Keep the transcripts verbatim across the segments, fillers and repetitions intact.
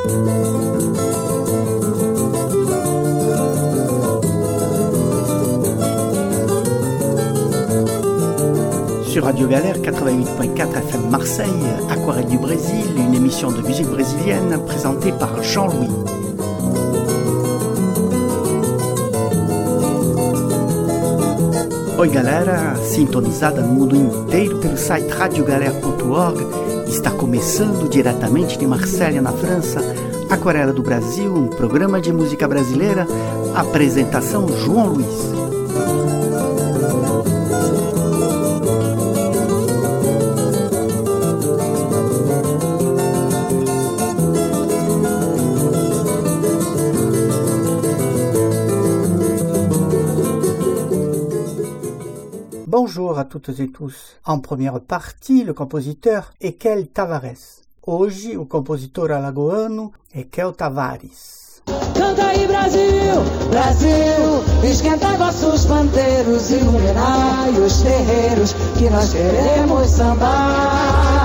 Sur Radio Galère quatre-vingt-huit virgule quatre F M Marseille, Aquarelle du Brésil, une émission de musique brésilienne présentée par Jean-Louis. Oi galera, sintonizada no mundo inteiro pelo site radio galera ponto org, está começando diretamente de Marselha, na França, Aquarela do Brasil, um programa de música brasileira, apresentação João Luiz. Bonjour à toutes et tous. En première partie, le compositeur Ekel Tavares. Hoje, o compositor alagoano Ekel Tavares. Canta aí Brasil, Brasil, esquenta vossos pandeiros, iluminai os terreiros que nós queremos sambar.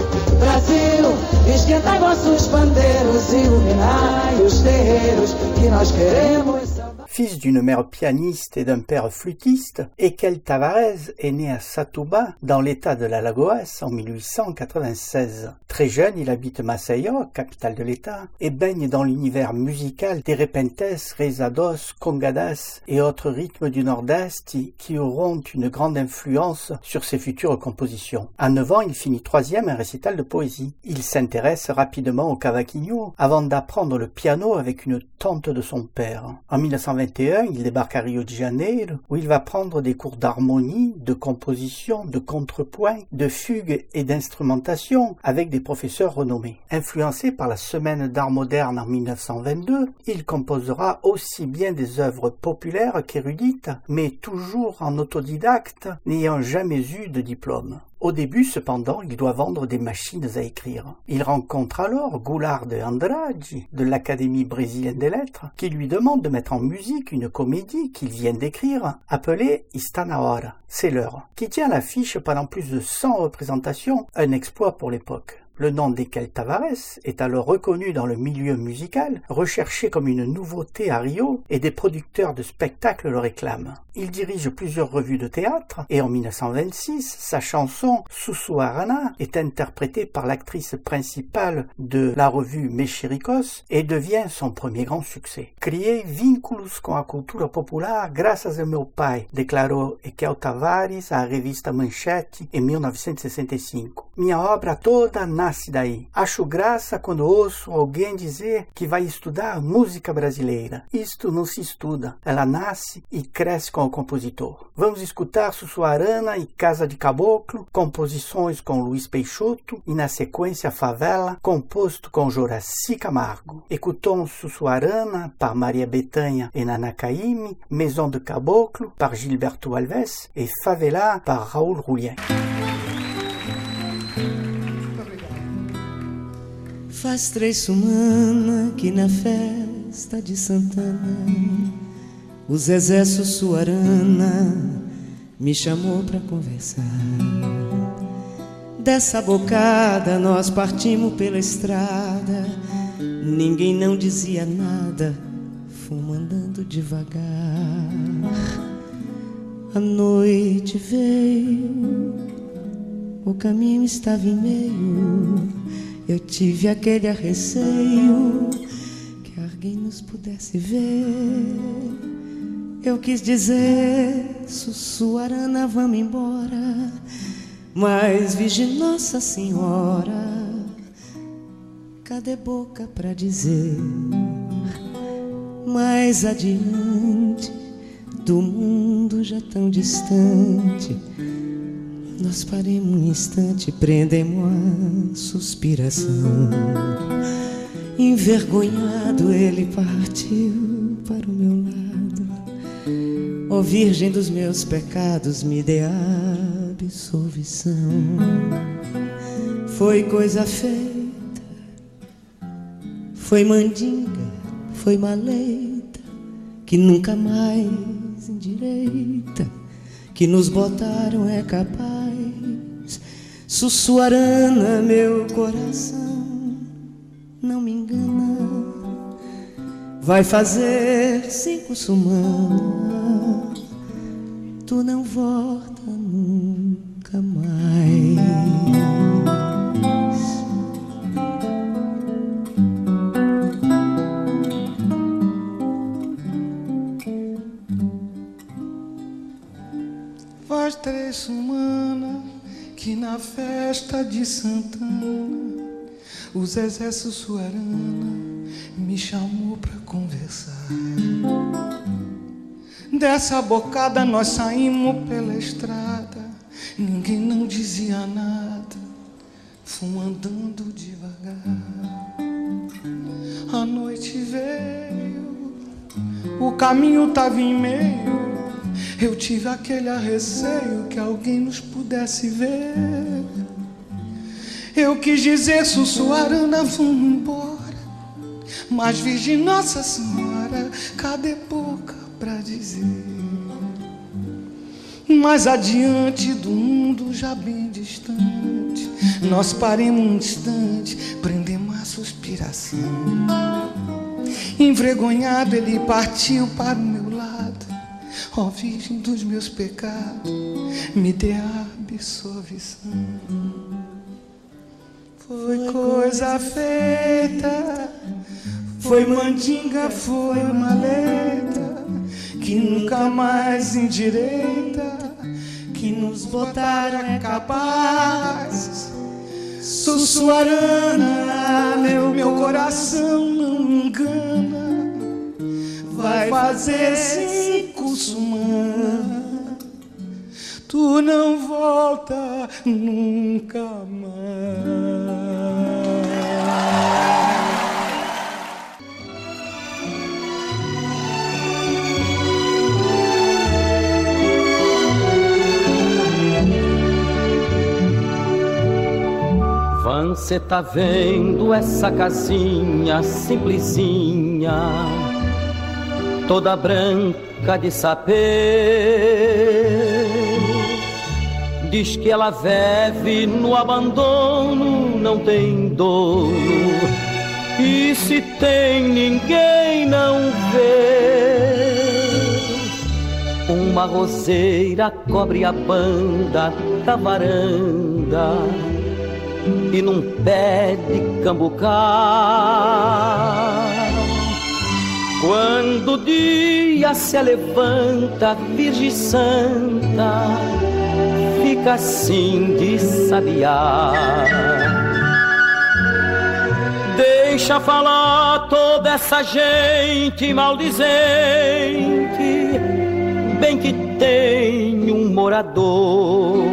Brasil, esquenta vossos pandeiros, iluminai os terreiros que nós queremos sambar. Fils d'une mère pianiste et d'un père flûtiste, Ekel Tavares est né à Satuba, dans l'état de l'Alagoas, en mille huit cent quatre-vingt-seize. Très jeune, il habite Maceió, capitale de l'état, et baigne dans l'univers musical des repentes, rezados, congadas et autres rythmes du Nord-Est qui auront une grande influence sur ses futures compositions. À neuf ans, il finit troisième un récital de poésie. Il s'intéresse rapidement au cavaquinho avant d'apprendre le piano avec une tante de son père. En mille neuf cent vingt et un, il débarque à Rio de Janeiro, où il va prendre des cours d'harmonie, de composition, de contrepoint, de fugue et d'instrumentation avec des professeurs renommés. Influencé par la Semaine d'art moderne en mille neuf cent vingt-deux, il composera aussi bien des œuvres populaires qu'érudites, mais toujours en autodidacte, n'ayant jamais eu de diplôme. Au début, cependant, il doit vendre des machines à écrire. Il rencontre alors Goulart de Andrade, de l'Académie brésilienne des lettres, qui lui demande de mettre en musique une comédie qu'il vient d'écrire, appelée Está na hora, c'est l'heure, qui tient à l'affiche pendant plus de cent représentations, un exploit pour l'époque. Le nom d'Ekel Tavares est alors reconnu dans le milieu musical, recherché comme une nouveauté à Rio, et des producteurs de spectacles le réclament. Il dirige plusieurs revues de théâtre, et en mille neuf cent vingt-six, sa chanson Sussuarana est interprétée par l'actrice principale de la revue Mexericos et devient son premier grand succès. Criei vínculos com a cultura popular graças ao meu pai, declarou Ekel Tavares à revista Manchete em mil novecentos e sessenta e cinco. Minha obra toda nasce daí. Acho graça quando ouço alguém dizer que vai estudar música brasileira. Isto não se estuda, ela nasce e cresce com o compositor. Vamos escutar Sussuarana e Casa de Caboclo, composições com Luiz Peixoto e na sequência Favela, composto com Joraci Camargo. Écoutons Sussuarana par Maria Bethânia et Nana Caymmi, Maison de Caboclo par Gilberto Alves et Favela par Raul Julián. Faz três semanas que na festa de Santana o Zezé Sussuarana me chamou pra conversar. Dessa bocada nós partimos pela estrada, ninguém não dizia nada, fomos andando devagar. A noite veio, o caminho estava em meio, eu tive aquele receio que alguém nos pudesse ver. Eu quis dizer, Sussuarana, vamos embora, mas vige Nossa Senhora, cadê boca pra dizer? Mais adiante, do mundo já tão distante, nós paremos um instante, prendemos a suspiração. Envergonhado ele partiu para o meu lado. Ó Virgem dos meus pecados, me dê a absolvição. Foi coisa feita, foi mandinga, foi maleita, que nunca mais endireita, que nos botaram é capaz. Sussuarana, meu coração, não me engana, vai fazer cinco semanas, tu não volta nunca mais. Faz três semanas que na festa de Santana o Zezé Sussuarana me chamou pra conversar. Dessa bocada nós saímos pela estrada, ninguém não dizia nada, fomos andando devagar. A noite veio, o caminho tava em meio, eu tive aquele receio que alguém nos pudesse ver. Eu quis dizer, Sussuarana, vamos embora, mas Virgem Nossa Senhora, cadê boca pra dizer? Mais adiante do mundo já bem distante, nós paremos um instante, prendemos a suspiração. Envergonhado ele partiu para o meu lado, ó Virgem dos meus pecados, me dê a absolvição. Foi coisa feita, foi mandinga, foi maleta, que nunca mais endireita, que nos botaram é capaz. Sussuarana, meu, meu coração não me engana, vai fazer cinco semanas, tu não volta nunca mais. Você tá vendo essa casinha simplesinha, toda branca de sapê? Diz que ela vive no abandono, não tem dono, e se tem ninguém não vê. Uma roseira cobre a banda da varanda, e num pé de cambucá, quando o dia se levanta, Virgem Santa fica assim de sabiá. Deixa falar toda essa gente maldizente, bem que tem um morador.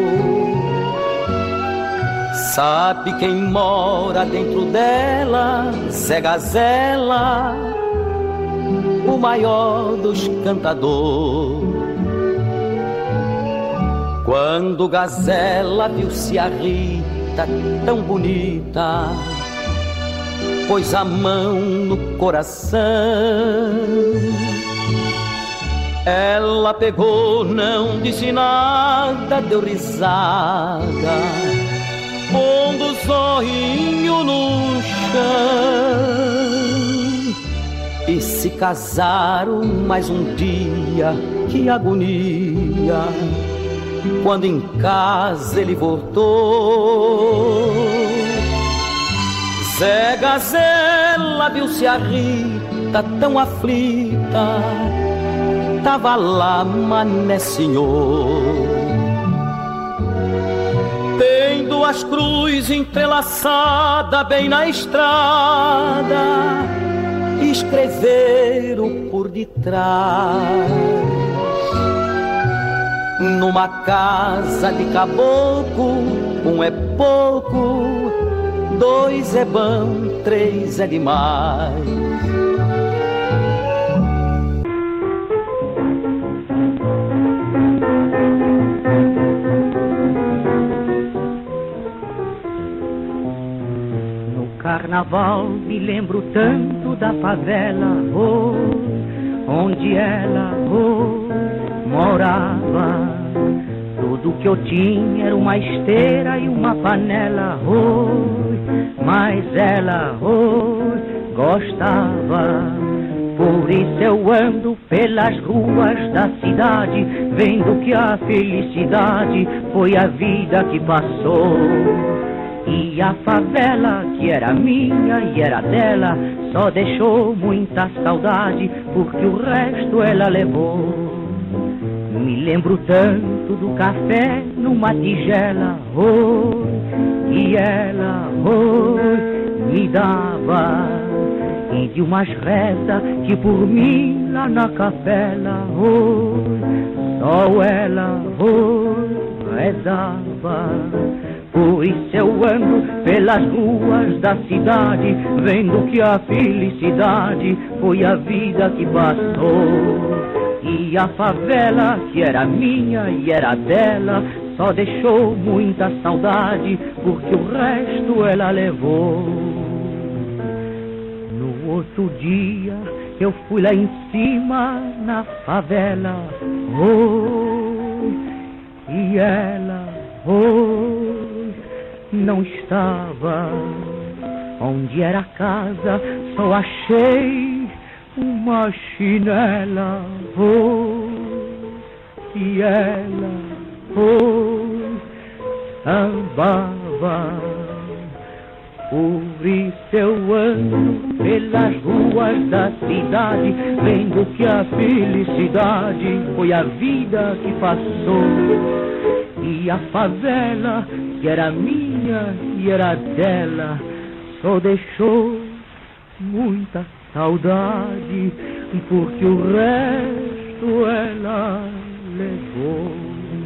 Sabe quem mora dentro dela? Zé Gazela, o maior dos cantadores. Quando Gazela viu-se a Rita tão bonita, pôs a mão no coração. Ela pegou, não disse nada, deu risada, pondo o zorrinho no chão, e se casaram mais um dia. Que agonia, quando em casa ele voltou. Zé Gazela viu-se a Rita tão aflita, tava lá Mané Senhor. Tem duas cruzes entrelaçadas bem na estrada, escreveram por detrás. Numa casa de caboclo, um é pouco, dois é bom, três é demais. Carnaval me lembro tanto da favela, oh, onde ela, oh, morava. Tudo que eu tinha era uma esteira e uma panela, oh, mas ela, oh, gostava. Por isso eu ando pelas ruas da cidade, vendo que a felicidade foi a vida que passou. E a favela, que era minha e era dela, só deixou muita saudade, porque o resto ela levou. Me lembro tanto do café numa tigela, oh, e ela, oh, me dava. E de umas rezas que por mim lá na capela, oh, só ela, oh, rezava. Por isso eu ando pelas ruas da cidade, vendo que a felicidade foi a vida que passou. E a favela, que era minha e era dela, só deixou muita saudade, porque o resto ela levou. No outro dia eu fui lá em cima na favela, oh, e ela, oh, não estava. Onde era a casa só achei uma chinela, oh, e ela, oh, sambava. Por isso eu ando pelas ruas da cidade, vendo que a felicidade foi a vida que passou. E a favela, que era minha e era dela, só deixou muita saudade, porque o resto ela levou.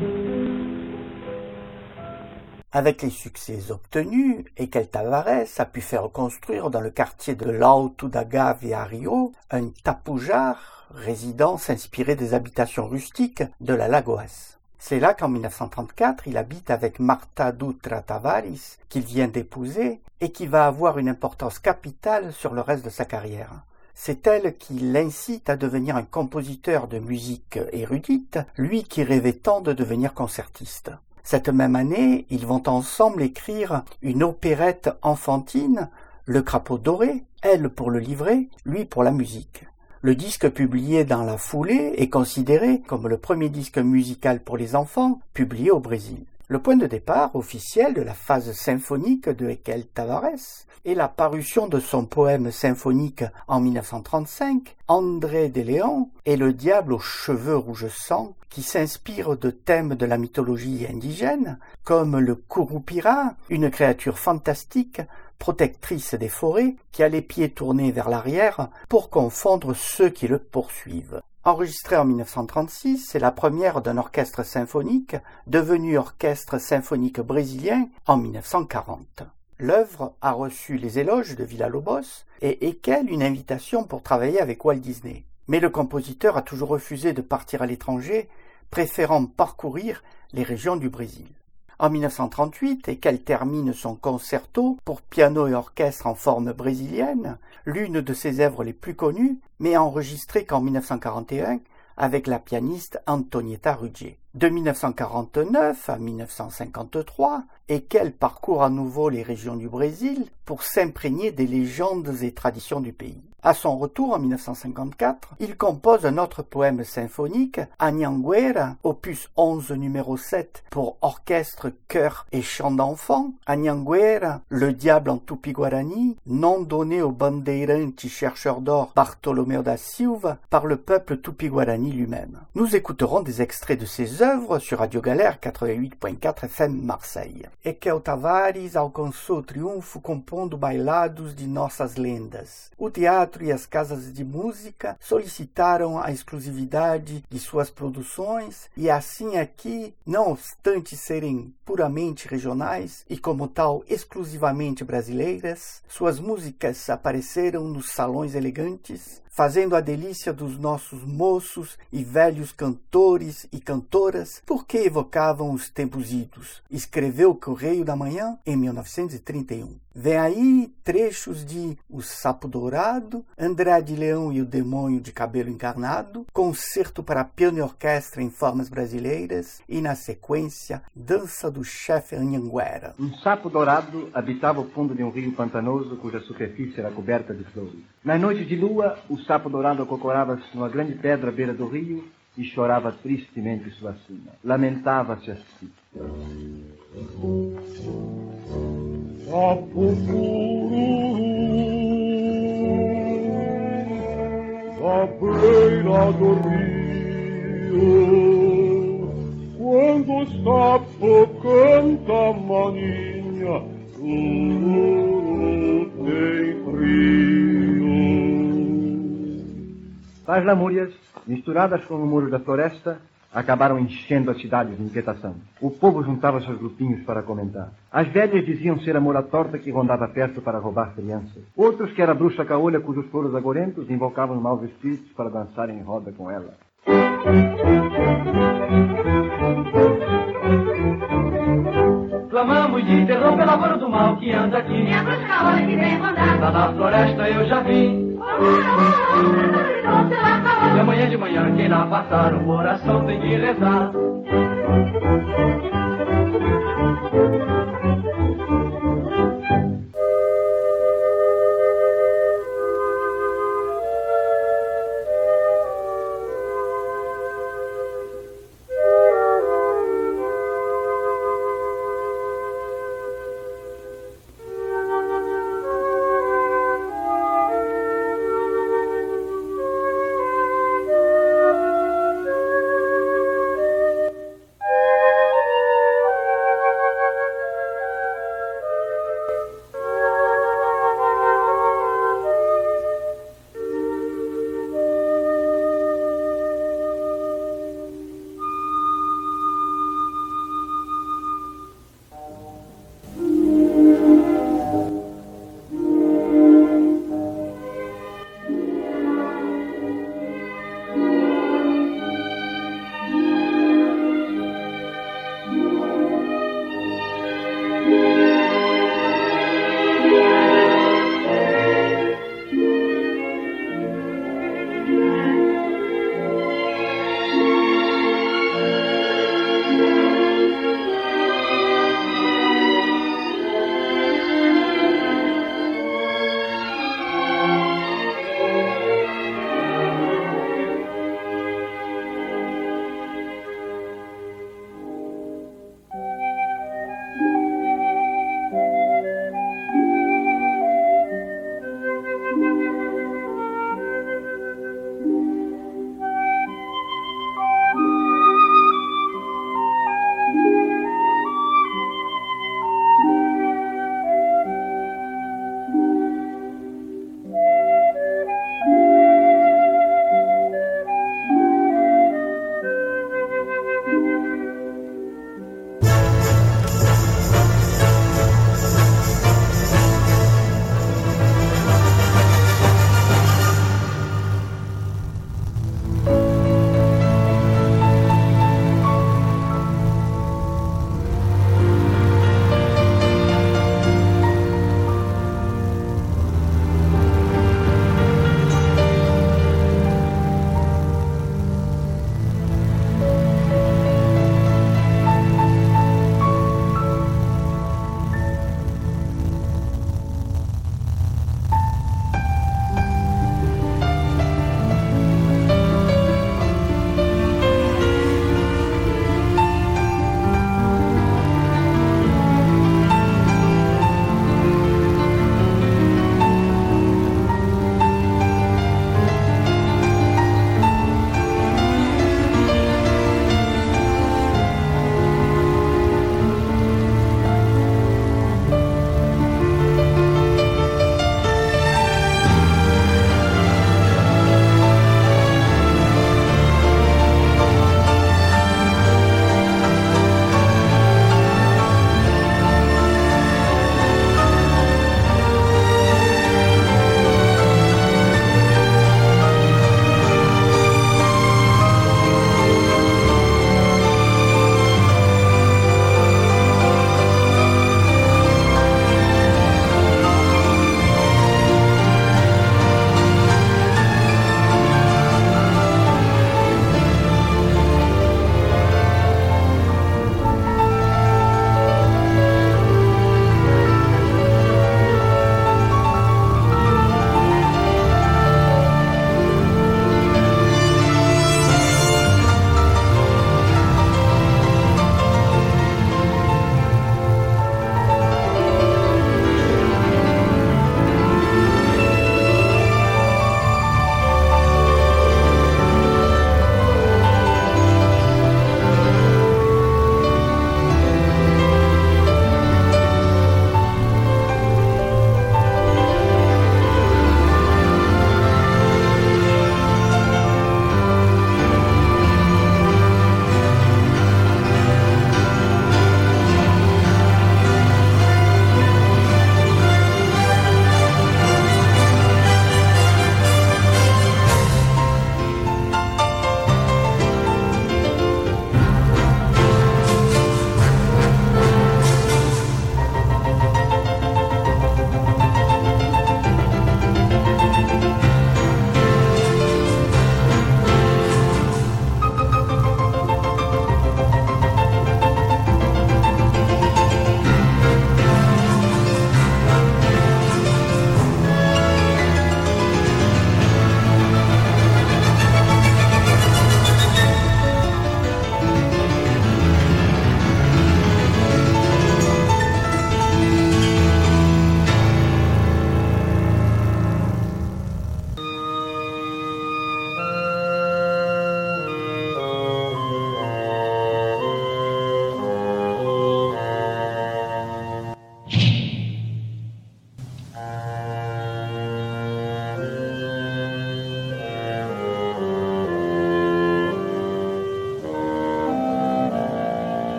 Avec les succès obtenus, Ekel Tavares a pu faire construire dans le quartier de l'Alto da Gávea à Rio un tapujar, résidence inspirée des habitations rustiques de la Lagoas. C'est là qu'en mille neuf cent trente-quatre, il habite avec Marta Dutra Tavares, qu'il vient d'épouser et qui va avoir une importance capitale sur le reste de sa carrière. C'est elle qui l'incite à devenir un compositeur de musique érudite, lui qui rêvait tant de devenir concertiste. Cette même année, ils vont ensemble écrire une opérette enfantine, Le Crapaud Doré, elle pour le livret, lui pour la musique. Le disque publié dans la foulée est considéré comme le premier disque musical pour les enfants publié au Brésil. Le point de départ officiel de la phase symphonique de Ekel Tavares est la parution de son poème symphonique en mille neuf cent trente-cinq, André de Léon et le diable aux cheveux rouge sang, qui s'inspire de thèmes de la mythologie indigène, comme le Curupira, une créature fantastique, protectrice des forêts, qui a les pieds tournés vers l'arrière pour confondre ceux qui le poursuivent. Enregistrée en mille neuf cent trente-six, c'est la première d'un orchestre symphonique, devenu orchestre symphonique brésilien en mille neuf cent quarante. L'œuvre a reçu les éloges de Villa-Lobos et Ekel une invitation pour travailler avec Walt Disney. Mais le compositeur a toujours refusé de partir à l'étranger, préférant parcourir les régions du Brésil. En mille neuf cent trente-huit, Ekel termine son concerto pour piano et orchestre en forme brésilienne, l'une de ses œuvres les plus connues, mais enregistrée qu'en mille neuf cent quarante et un avec la pianiste Antonieta Ruggier. De mille neuf cent quarante-neuf à mille neuf cent cinquante-trois, Ekel parcourt à nouveau les régions du Brésil pour s'imprégner des légendes et traditions du pays. À son retour en mille neuf cent cinquante-quatre, il compose un autre poème symphonique, Anhanguera, opus onze numéro sept pour orchestre, chœur et chant d'enfants. Anhanguera, le diable en tupi-guarani, nom donné au bandeirante chercheur d'or Bartolomeu da Silva par le peuple tupi-guarani lui-même. Nous écouterons des extraits de ses œuvres sur Radio Galère quatre-vingt-huit point quatre F M Marseille. Ekel Tavares alcançou o triunfo compondo bailados de nossas lendas. O teatro e as casas de música solicitaram a exclusividade de suas produções e assim aqui, não obstante serem puramente regionais e como tal exclusivamente brasileiras, suas músicas apareceram nos salões elegantes, fazendo a delícia dos nossos moços e velhos cantores e cantoras, porque evocavam os tempos idos. Escreveu o Correio da Manhã em mil novecentos e trinta e um. Vem aí trechos de O Sapo Dourado, Andrade Leão e o Demônio de Cabelo Encarnado, Concerto para Piano e Orquestra em Formas Brasileiras e, na sequência, Dança do Chefe Anhanguera. Um sapo dourado habitava o fundo de um rio pantanoso cuja superfície era coberta de flores. Nas noites de lua, o sapo dourado acocorava-se numa grande pedra à beira do rio e chorava tristemente sua sina. Lamentava-se assim. Sapo cururu, à beira do rio, quando o sapo canta maninha, cururu tem frio. As lamúrias, misturadas com o muro da floresta, acabaram enchendo as cidades de inquietação. O povo juntava seus grupinhos para comentar. As velhas diziam ser a moura torta que rondava perto para roubar crianças. Outros que era a bruxa caolha cujos floros agorentos invocavam maus espíritos para dançarem em roda com ela. Clamamos de terror pela cor do mal que anda aqui. E a bruxa caolha que vem rondar. Lá na floresta eu já vi. E amanhã de manhã quem lá passar o coração tem que rezar.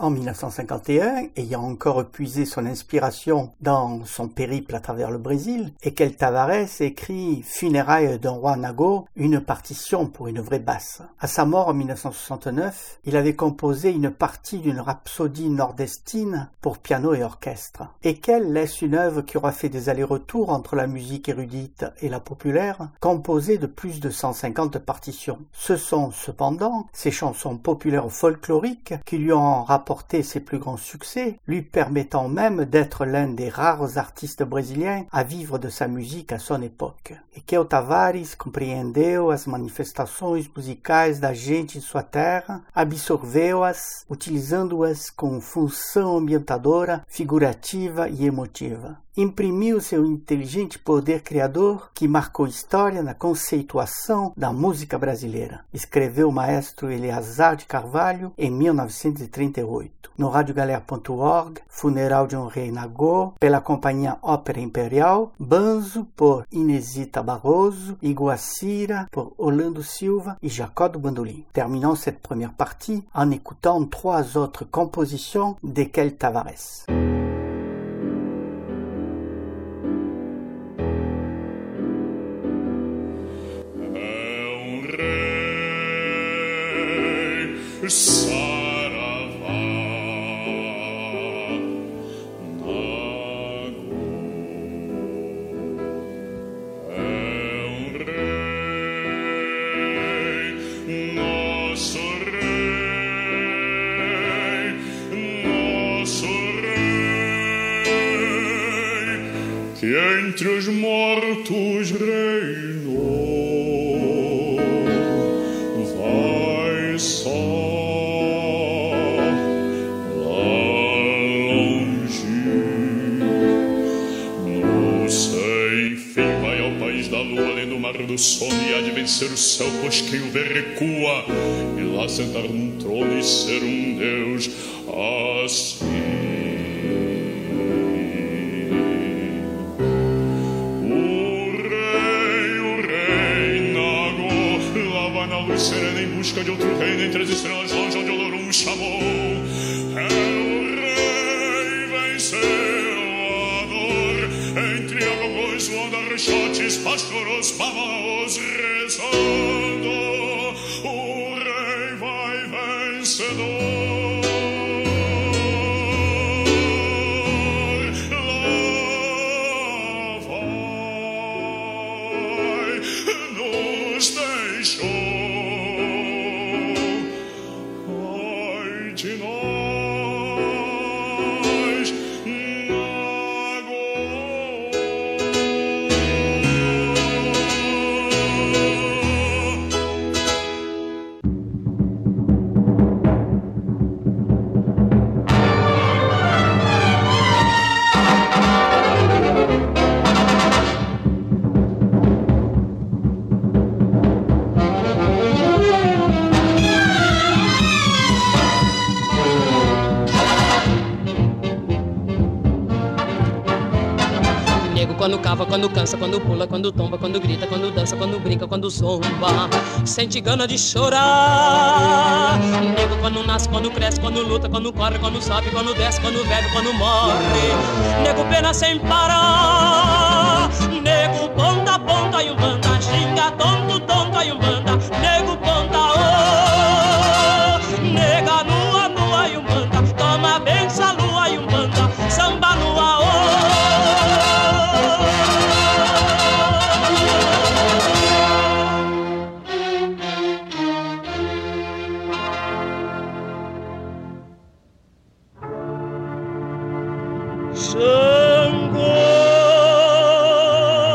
En mille neuf cent cinquante et un, ayant encore puisé son inspiration dans son périple à travers le Brésil, Ekel Tavares écrit Funérailles d'un roi Nago, une partition pour une vraie basse. À sa mort en mille neuf cent soixante-neuf, il avait composé une partie d'une rhapsodie nordestine pour piano et orchestre. Ekel laisse une œuvre qui aura fait des allers-retours entre la musique érudite et la populaire, composée de plus de cent cinquante partitions. Ce sont cependant ces chansons populaires folkloriques qui lui ont rapporté ses plus grands succès, lui permettant même d'être l'un des rares artistes brésiliens à vivre de sa musique à son époque. Ekel Tavares compreendeu as manifestações musicais da gente em sua terra, absorveu-as, utilizando-as com função ambientadora, figurativa e emotiva. Imprimiu seu inteligente poder criador que marcou história na conceituação da música brasileira, escreveu o maestro Eleazar de Carvalho em mil novecentos e trinta e oito. No radiogalera ponto org, Funeral de um Rei Nagô, pela companhia Ópera Imperial, Banzo por Inesita Barroso, Iguacira por Orlando Silva et Jacó do Bandolim. Terminons cette première partie en écoutant trois autres compositions d'Ekel Tavares. Saravá, Nago, é um rei, nosso rei, nosso rei, que entre os mortos reinou. Só lá longe, no sem fim, vai ao país da lua, além do mar do sono, e há de vencer o céu, pois quem o vê recua, e lá sentar num trono e ser um Deus assim. Serena em busca de outro reino entre as estrelas longe onde Olorum chamou. É o rei vencedor entre agogôs, onda, reixotes, pastoros, pavãos rezando. O rei vai vencedor. Lá vai, nos deixou. De nós, Nago. Quando cava, quando cansa, quando pula, quando tomba, quando grita, quando dança, quando brinca, quando zomba, sente gana de chorar. Nego quando nasce, quando cresce, quando luta, quando corre, quando sobe, quando desce, quando bebe, quando morre. Nego pena sem parar. Nego ponta, ponta e um banda, xinga tonto, tonto e um banda. Nego ponta, oh, nega nua, nua e um banda. Toma benção, lua e um banda, samba nua, oh. Xangô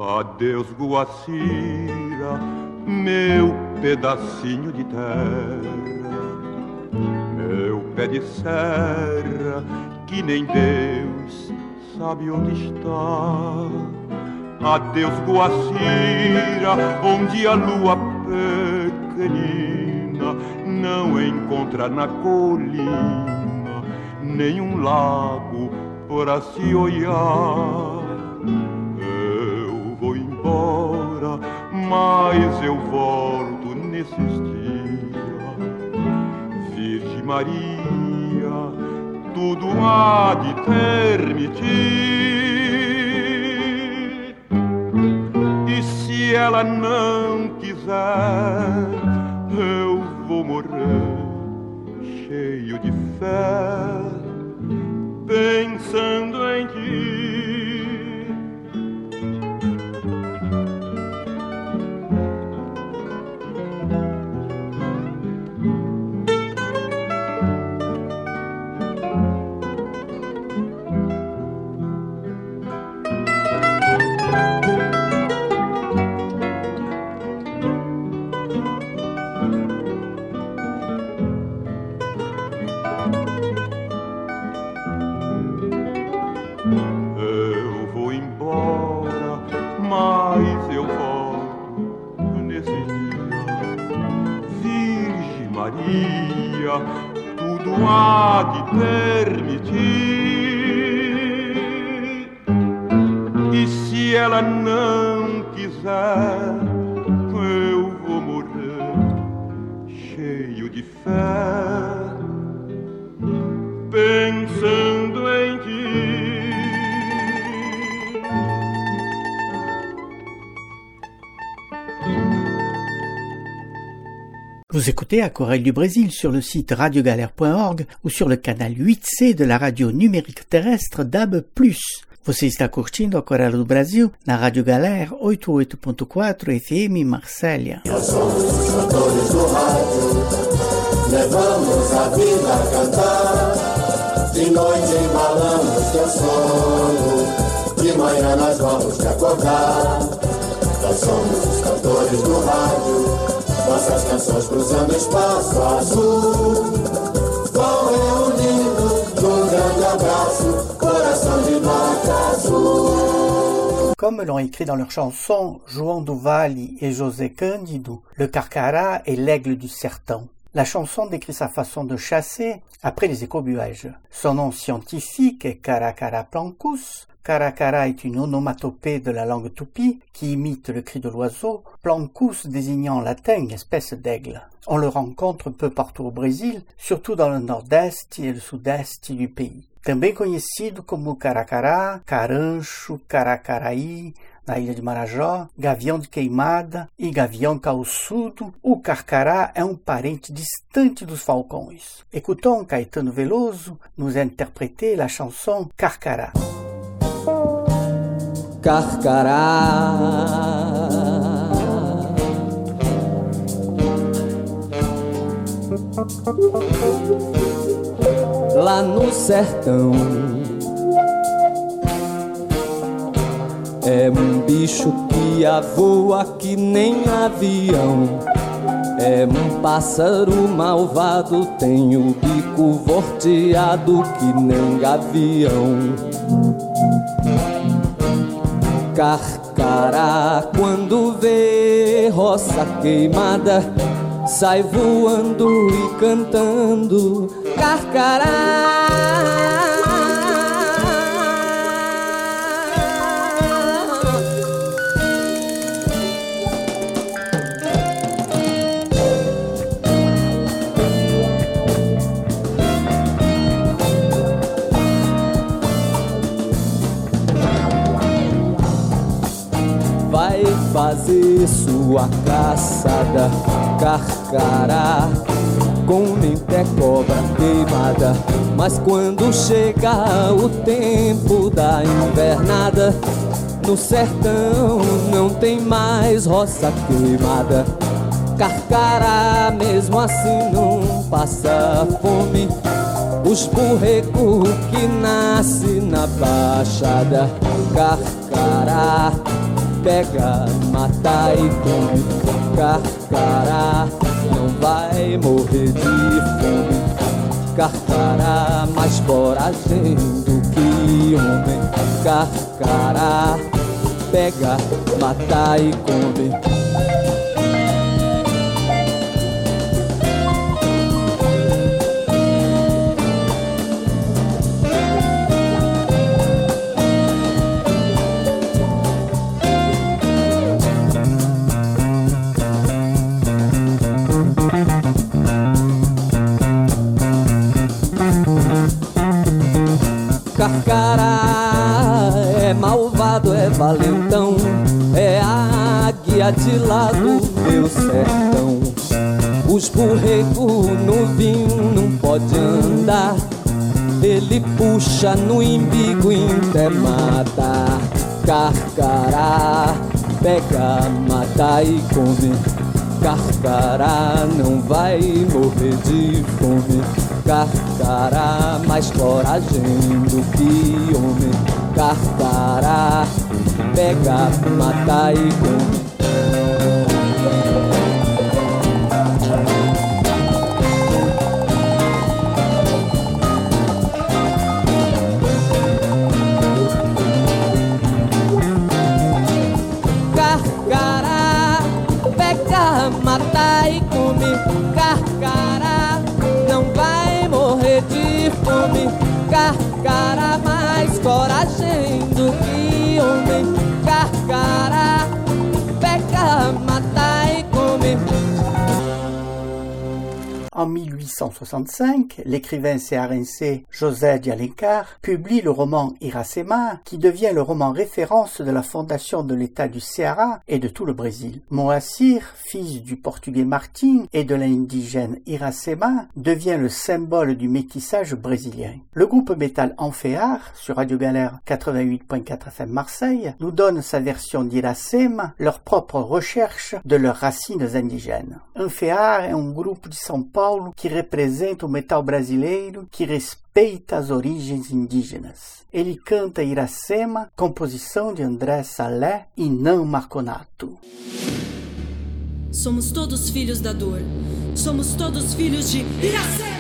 Adeus, Guacira, meu pedacinho de terra, meu pé de serra, que nem Deus sabe onde está. Adeus, Guacira, onde a lua pequenina não encontra na colina nenhum lago para se olhar. Eu vou embora, mas eu volto nesses dias. Virgem Maria, tudo há de permitir. E se ela não quiser, eu vou morrer cheio de fé, pensando em ti. Tudo há de permitir. E se ela não quiser, eu vou morrer cheio de fé, pensando em ti. Vous écoutez Aquarelle du Brésil sur le site radio galère point org ou sur le canal huit C de la radio numérique terrestre D A B plus. Você está curtindo Aquarelle do Brasil na Rádio Galera oitenta e oito ponto quatro F M Marsella. Nós somos os cantores do rádio, levamos a vida a cantar. De noite embalamos teu sono, de manhã nós vamos te acordar. Nós somos os cantores do rádio, nossas canções cruzando espaço azul, vão reunindo num grande abraço, coração de nota azul. Comme l'ont écrit dans leur chanson João do Vale et José Cândido, le carcará est l'aigle du sertão. La chanson décrit sa façon de chasser après les écobuages. Son nom scientifique est Caracara plancus. Caracara est une onomatopée de la langue tupi qui imite le cri de l'oiseau, plancus désignant en latin une espèce d'aigle. On le rencontre peu partout au Brésil, surtout dans le nord-est et le sud-est du pays. Também conhecido como caracará, carancho, caracaraí, na ilha de Marajó, gavião de queimada e gavião calçudo, o carcará é um parente distante dos falcões. Écoutons Caetano Veloso nous interpréter la chanson Carcará. Carcará, lá no sertão, é um bicho que voa que nem avião. É um pássaro malvado, tem o bico volteado que nem gavião. Carcará, quando vê roça queimada, sai voando e cantando carcará. Vai fazer sua caçada, carcará, come até cobra queimada. Mas quando chega o tempo da invernada, no sertão não tem mais roça queimada. Carcará mesmo assim não passa fome, os borregos que nascem na baixada. Carcará pega, mata e come. Carcará, não vai morrer de fome. Carcará, mais coragem do que homem. Carcará, pega, mata e come. Carcará é malvado, é valentão, é a águia de lá do meu sertão. Os borregos no vinho não pode andar, ele puxa no imbigo e até mata. Carcará, pega, mata e come. Carcará não vai morrer de fome. Carcará, mais coragem do que homem. Carcará, pega, mata e come. Carcará, pega, mata e come. Carcará, não vai morrer de fome. Carcará, mais coragem do que homem. Carcará, pega, mata et come. En mille huit cent soixante-cinq, l'écrivain céarense José de Alencar publie le roman Iracema, qui devient le roman référence de la fondation de l'État du Ceará et de tout le Brésil. Moacir, fils du portugais Martim et de l'indigène Iracema, devient le symbole du métissage brésilien. Le groupe métal Enféar, sur Radio Galère quatre-vingt-huit point quatre F M Marseille, nous donne sa version d'Iracema, leur propre recherche de leurs racines indigènes. Enféar é um grupo de São Paulo que representa o metal brasileiro, que respeita as origens indígenas. Ele canta Iracema, composição de André Salé e Nan Marconato. Somos todos filhos da dor. Somos todos filhos de Iracema.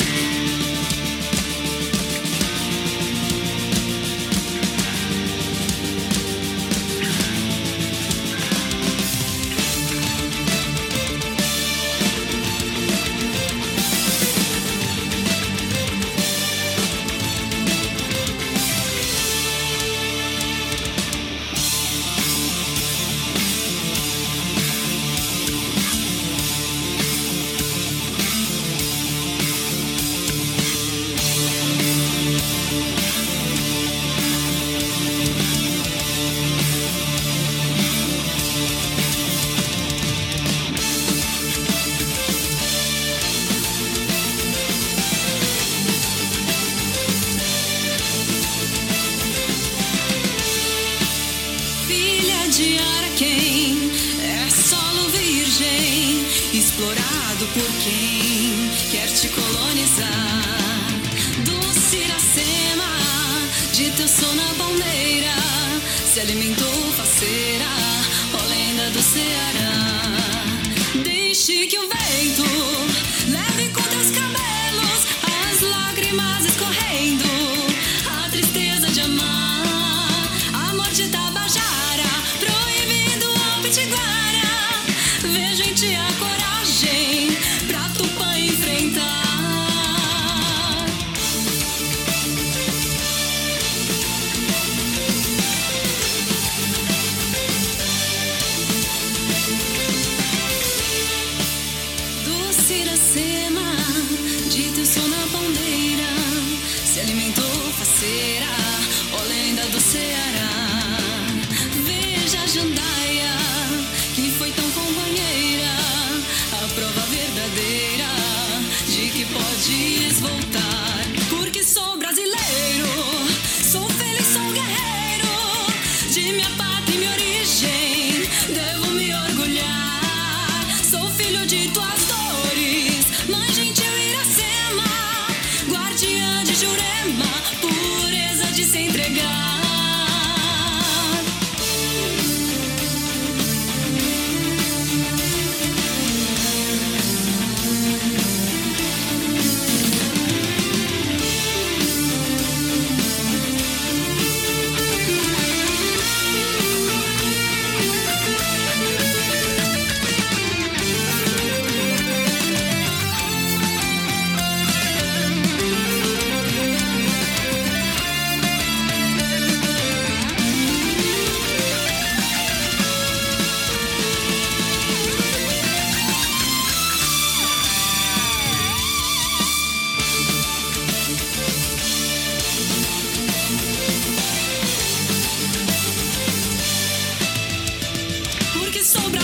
Por quem quer te colonizar, doce Iracema, de teu som na palmeira, se alimentou faceira, ó lenda do Ceará. Deixe que o vento leve com teus cabelos as lágrimas escorrendo, a tristeza de amar, amor de Tabajara, proibindo ao Pitiguara. Vejo em ti a coragem pra Tupã enfrentar. Doce Iracema, de teu som na palmeira, se alimentou faceira, ó lenda do Ceará. Veja a jandaia, que foi tão companheira, a prova verdadeira de que podes voltar. Porque sou brasileiro, sou feliz, sou guerreiro, de minha pátria e minha origem devo me orgulhar. Sou filho de tuas dores, mãe gentil Iracema, guardiã de Jurema, pureza de se entregar.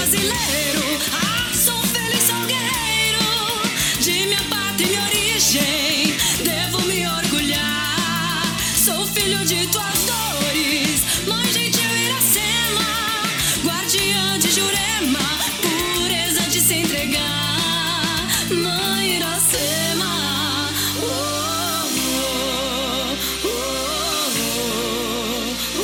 brasileiro. Ah, sou feliz, sou guerreiro de minha pátria e minha origem. Devo me orgulhar. Sou filho de tuas dores, mãe gentil Iracema, guardiã de Jurema, pureza de se entregar. Mãe Iracema. Oh, oh, oh, oh,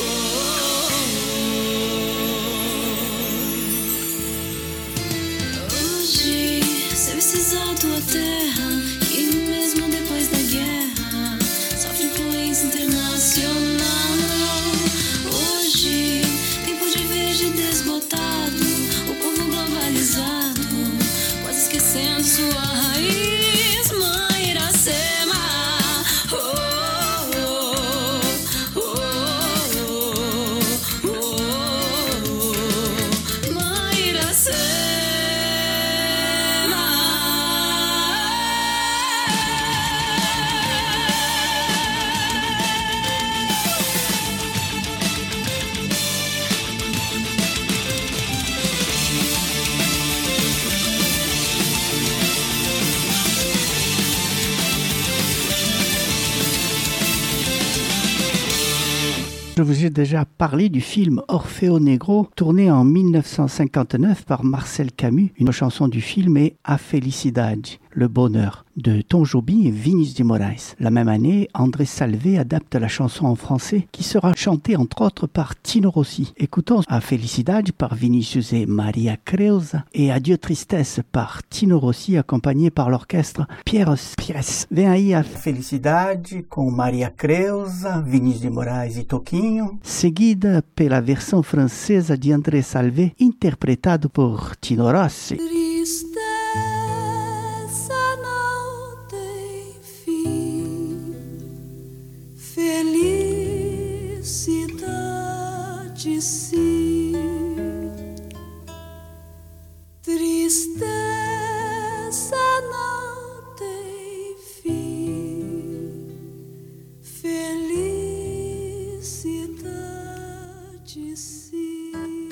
oh. Hoje, serviços à tua terra, e mesmo depois da guerra, sofre influência internacional. Hoje, tempo de verde desbotado, o povo globalizado, quase esquecendo sua raiz. Mãe Iracema. Oh, oh, oh, oh, oh, oh. Mãe Iracema. Je vous ai déjà parlé du film Orfeo Negro, tourné en mille neuf cent cinquante-neuf par Marcel Camus. Une chanson du film est A Felicidade, le bonheur, de Tom Jobim et Vinícius de Moraes. La même année, André Salvé adapte la chanson en français, qui sera chantée entre autres par Tino Rossi. Écoutons A Felicidade par Vinícius et Maria Creuza et Adieu Tristesse par Tino Rossi, accompagné par l'orchestre Pierre Pires. Vem aí A Felicidade com Maria Creuza, Vinícius de Moraes e Toquinho, seguida pela versão francesa de André Salvé, interpretado por Tino Rossi. Tristeza não tem fim, felicidade sim. Tristeza não tem fim, felicidade sim.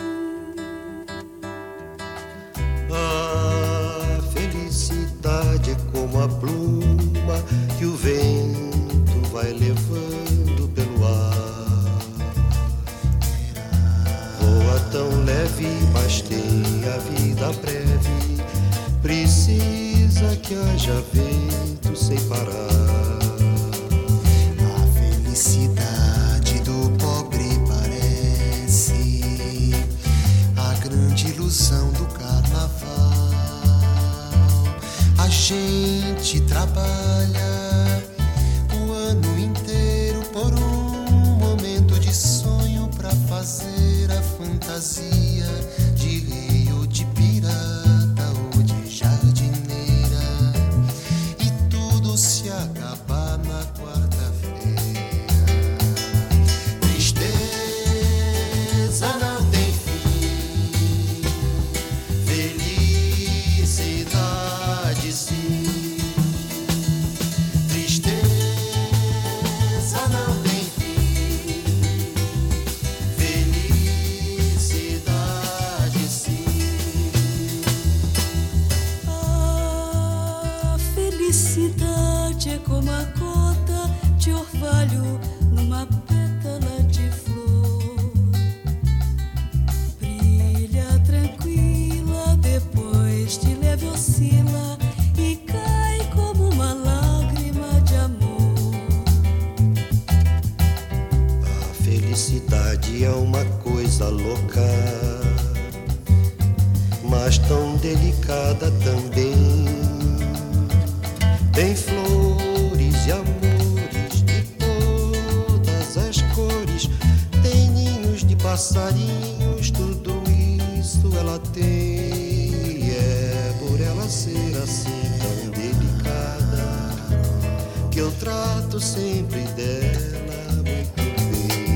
A felicidade é como a pluma que o vento vai levando pelo ar. Voa tão leve, mas tem a vida breve. Precisa que haja vento sem parar. A felicidade do pobre parece a grande ilusão do carnaval. A gente trabalha o ano inteiro por um momento de sonho pra fazer a fantasia de rei ou de pirata ou de jardineira, e tudo se acabar na quarta-feira. Tristeza não tem fim, felicidade sim. Tristeza não tem fim, felicidade sim. A felicidade é como a gota de orvalho numa pétala de flor. Brilha tranquila, depois de leve oscila e cai como uma lágrima de amor. A felicidade é uma coisa louca, mas tão delicada também. Tem flores e amores de todas as cores, tem ninhos de passarinhos, tudo isso ela tem. E é por ela ser assim tão delicada que eu trato sempre dela muito bem.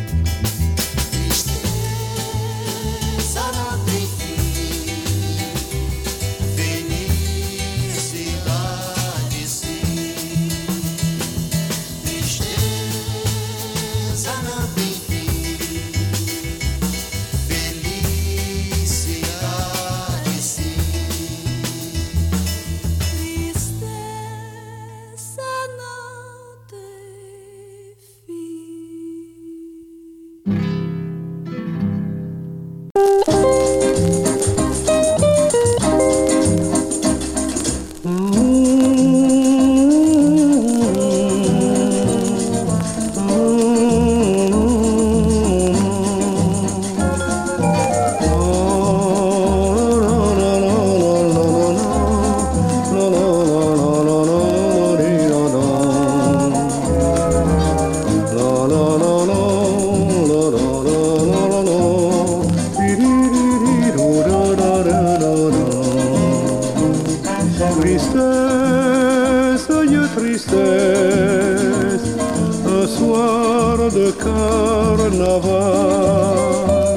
Tristeza não tem fim, felicidade sim. Tristeza não tem fim, felicidade. de carnaval.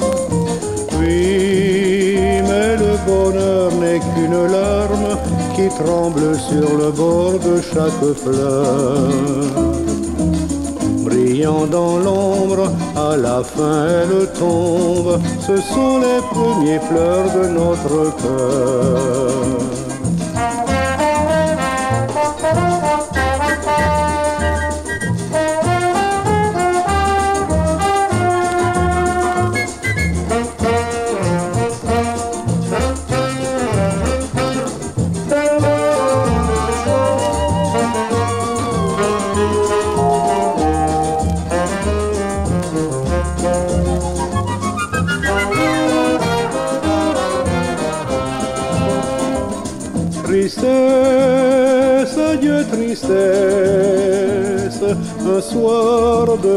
Oui, mais le bonheur n'est qu'une larme qui tremble sur le bord de chaque fleur. Brillant dans l'ombre, à la fin elle tombe, ce sont les premiers pleurs de notre cœur. Tristesse, adieu tristesse, un soir de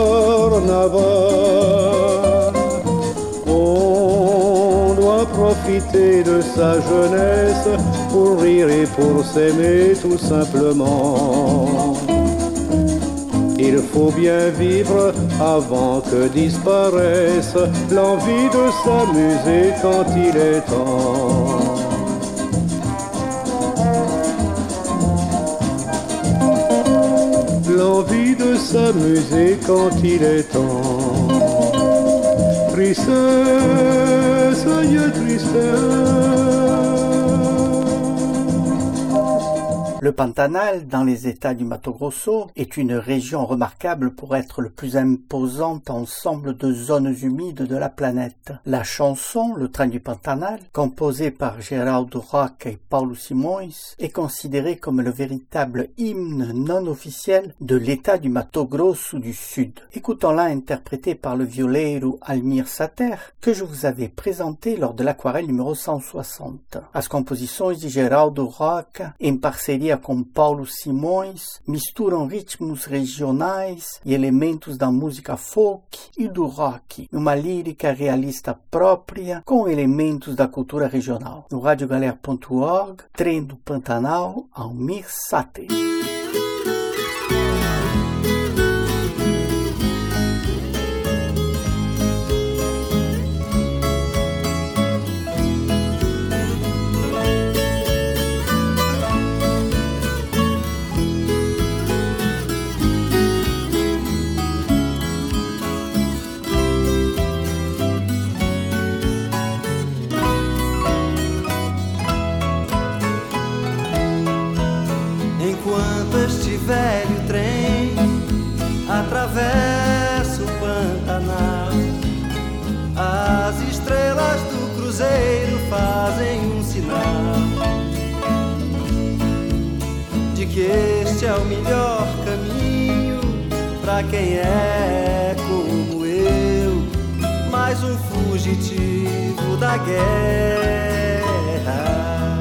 carnaval. On doit profiter de sa jeunesse pour rire et pour s'aimer tout simplement. Il faut bien vivre avant que disparaisse l'envie de s'amuser quand il est temps. L'envie de s'amuser quand il est temps. Tristesse, adieu tristesse. Le Pantanal, dans les États du Mato Grosso, est une région remarquable pour être le plus imposant ensemble de zones humides de la planète. La chanson, Le Train du Pantanal, composée par Geraldo Roca et Paulo Simões, est considérée comme le véritable hymne non officiel de l'État du Mato Grosso du Sud. Écoutons-la interprétée par le violeiro Almir Sater, que je vous avais présenté lors de l'aquarelle numéro cent soixante. As composições de Geraldo Roca, em parceria com Paulo Simões, misturam ritmos regionais e elementos da música folk e do rock, numa lírica realista própria com elementos da cultura regional. No radiogalera ponto org, Trem do Pantanal, Almir Sater. Velho trem atravessa o Pantanal. As estrelas do cruzeiro fazem um sinal de que este é o melhor caminho pra quem é como eu, mais um fugitivo da guerra.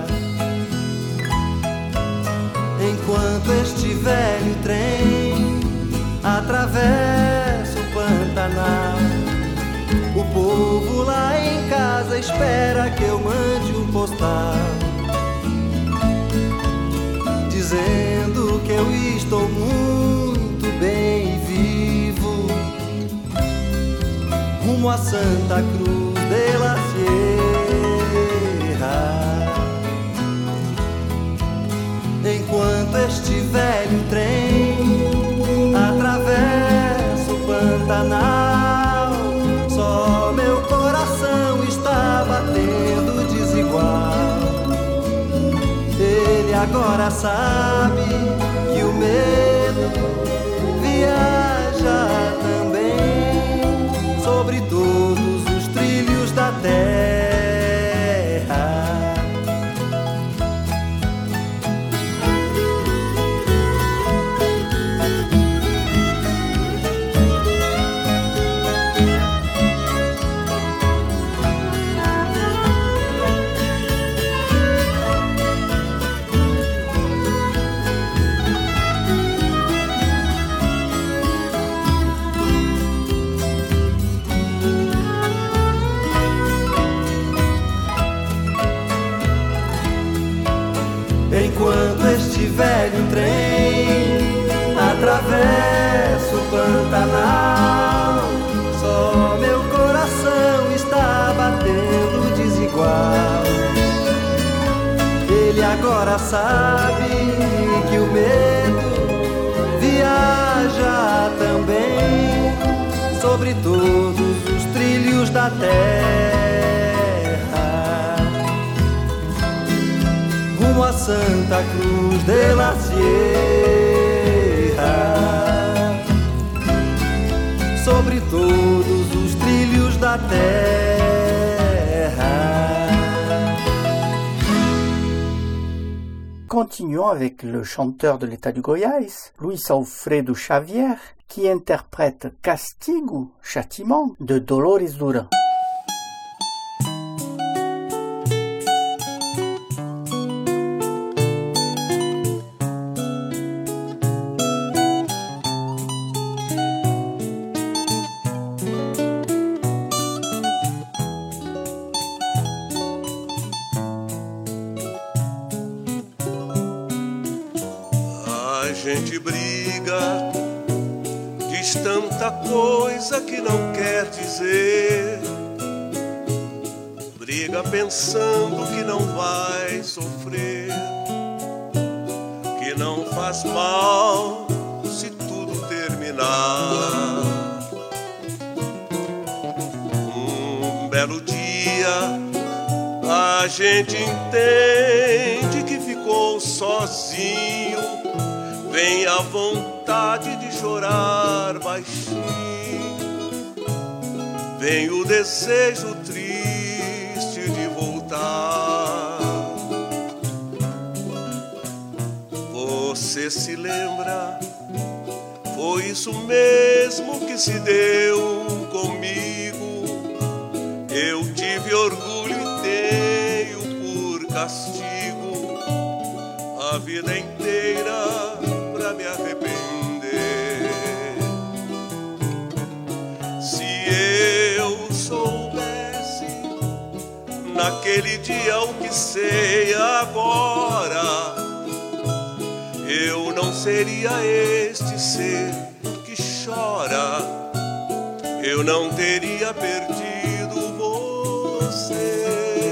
Enquanto este velho trem atravessa o Pantanal, o povo lá em casa espera que eu mande um postal dizendo que eu estou muito bem e vivo, rumo a Santa Cruz de la Sierra. Enquanto este velho trem atravessa o Pantanal, só meu coração está batendo desigual. Ele agora sabe que o medo viaja também sobre todos os trilhos da terra. agora sabe que o medo viaja também sobre todos os trilhos da terra, rumo a Santa Cruz de la Sierra, sobre todos os trilhos da terra. Continuons avec le chanteur de l'état du Goiás, Luis Alfredo Xavier, qui interprète Castigo, Châtiment, de Dolores Duran. Tanta coisa que não quer dizer, briga pensando que não vai sofrer, que não faz mal se tudo terminar. Um belo dia a gente entende que ficou sozinho, vem a vontade de chorar baixinho, vem o desejo triste de voltar. Você se lembra? Foi isso mesmo que se deu comigo. Eu tive orgulho e tenho por castigo a vida inteira pra me arrepender. Se eu soubesse naquele dia o que sei agora, eu não seria este ser que chora, eu não teria perdido você.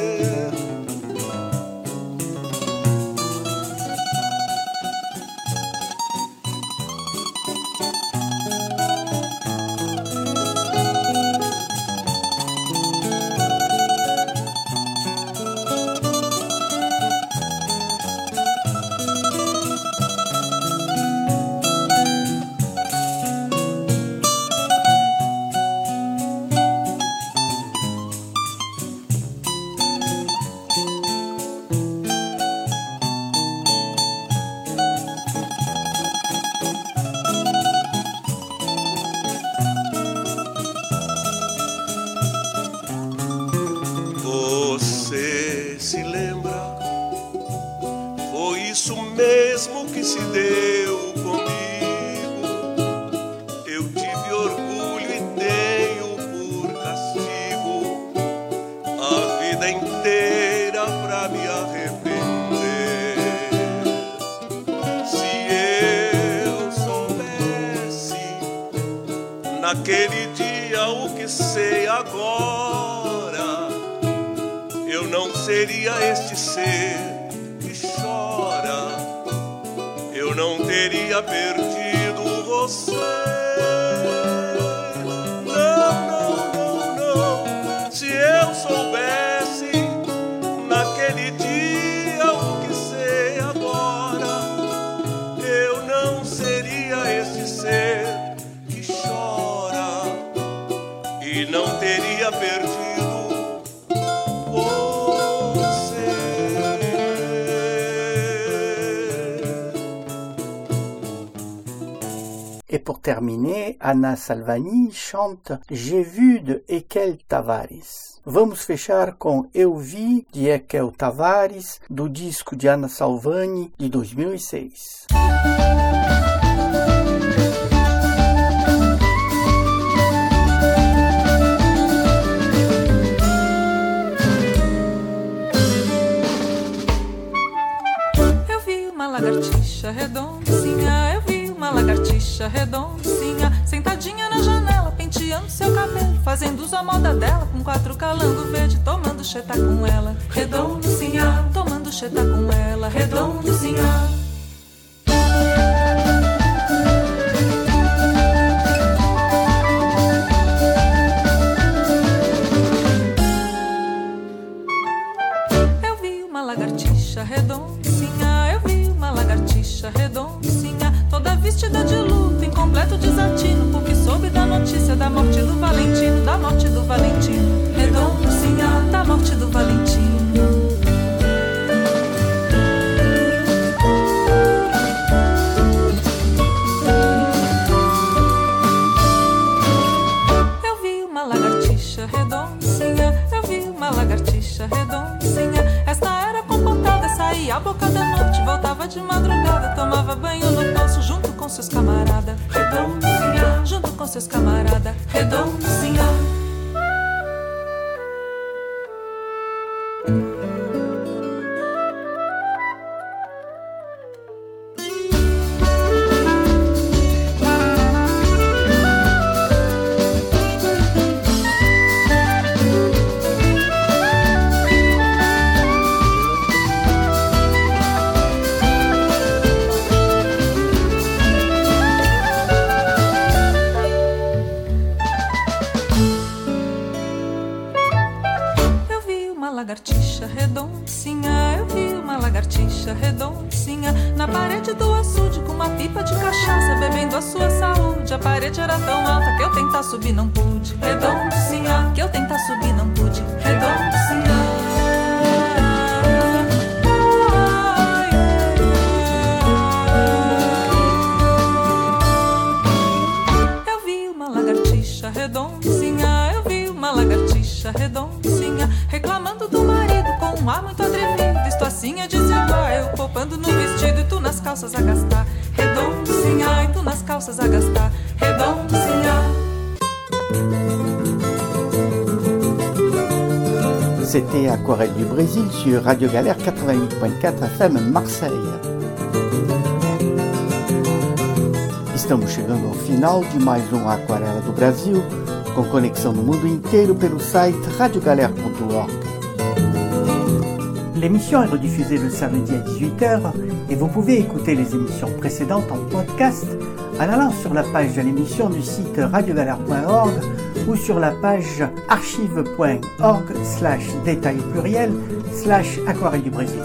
Se deu comigo, eu tive orgulho e tenho por castigo a vida inteira pra me arrepender. Se eu soubesse naquele dia o que sei agora, eu não seria este ser que chora, eu não teria perdido você. Não, não, não, não. Se eu soubesse naquele dia o que sei agora, eu não seria esse ser que chora e não teria perdido. Et pour terminer, Ana Salvani chante J'ai vu de Ekel Tavares. Vamos fechar com Eu Vi de Ekel Tavares, do disco de Ana Salvani de dois mil e seis. Eu vi uma lagartixa redondinha, eu vi uma lagartixa redondinha, sentadinha na janela, penteando seu cabelo, fazendo fazendo uso à moda dela, com quatro calango verde, tomando cheta com ela. Redondo sinhá, tomando cheta com ela. Redondo sinhá. Eu vi uma lagartixa redondinha, eu vi uma lagartixa redondinha, toda vestida de luto, em completo desatino, porque soube da notícia da morte do Valentino, da morte do Valentino. Redondinha, da morte do Valentino. Eu vi uma lagartixa redondinha, eu vi uma lagartixa redondinha. Esta era comportada, saía à boca da noite, voltava de madrugada, tomava banho no poço junto com seus camaradas. Redondinha, junto com seus camaradas. Redondinha. Lagartixa redondinha, eu vi uma lagartixa redondinha na parede do açude com uma pipa de cachaça, bebendo a sua saúde. A parede era tão alta que eu tentar subir não pude. Redondinha, que eu tentar subir não pude. Redondinha. Eu vi uma lagartixa redondinha, eu vi uma lagartixa redondinha, reclamando do marido com um ar muito atrevido. Isto assim é desigual, eu poupando no vestido e tu nas calças a gastar. Redondinha, e tu nas calças a gastar. Redondinha. C'était Aquarelle du Brésil sur Radio Galère quatre-vingt-huit point quatre F M Marseille. Estamos chegando ao final de mais um Aquarela do Brasil, com conexão no mundo inteiro pelo site radio galère point org. L'émission est rediffusée le samedi à dix-huit heures et vous pouvez écouter les émissions précédentes en podcast en allant sur la page de l'émission du site radio galère point org ou sur la page archive point org slash détail pluriel slash aquarelle du Brésil.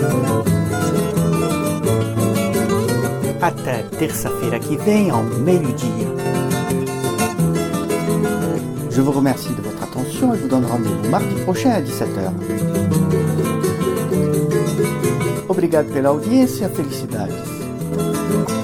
Até terça-feira que vem, ao meio-dia. Je vous remercie de votre attention et je vous donne rendez-vous mardi prochain à dix-sept heures. Obrigado pela audiência, felicidades.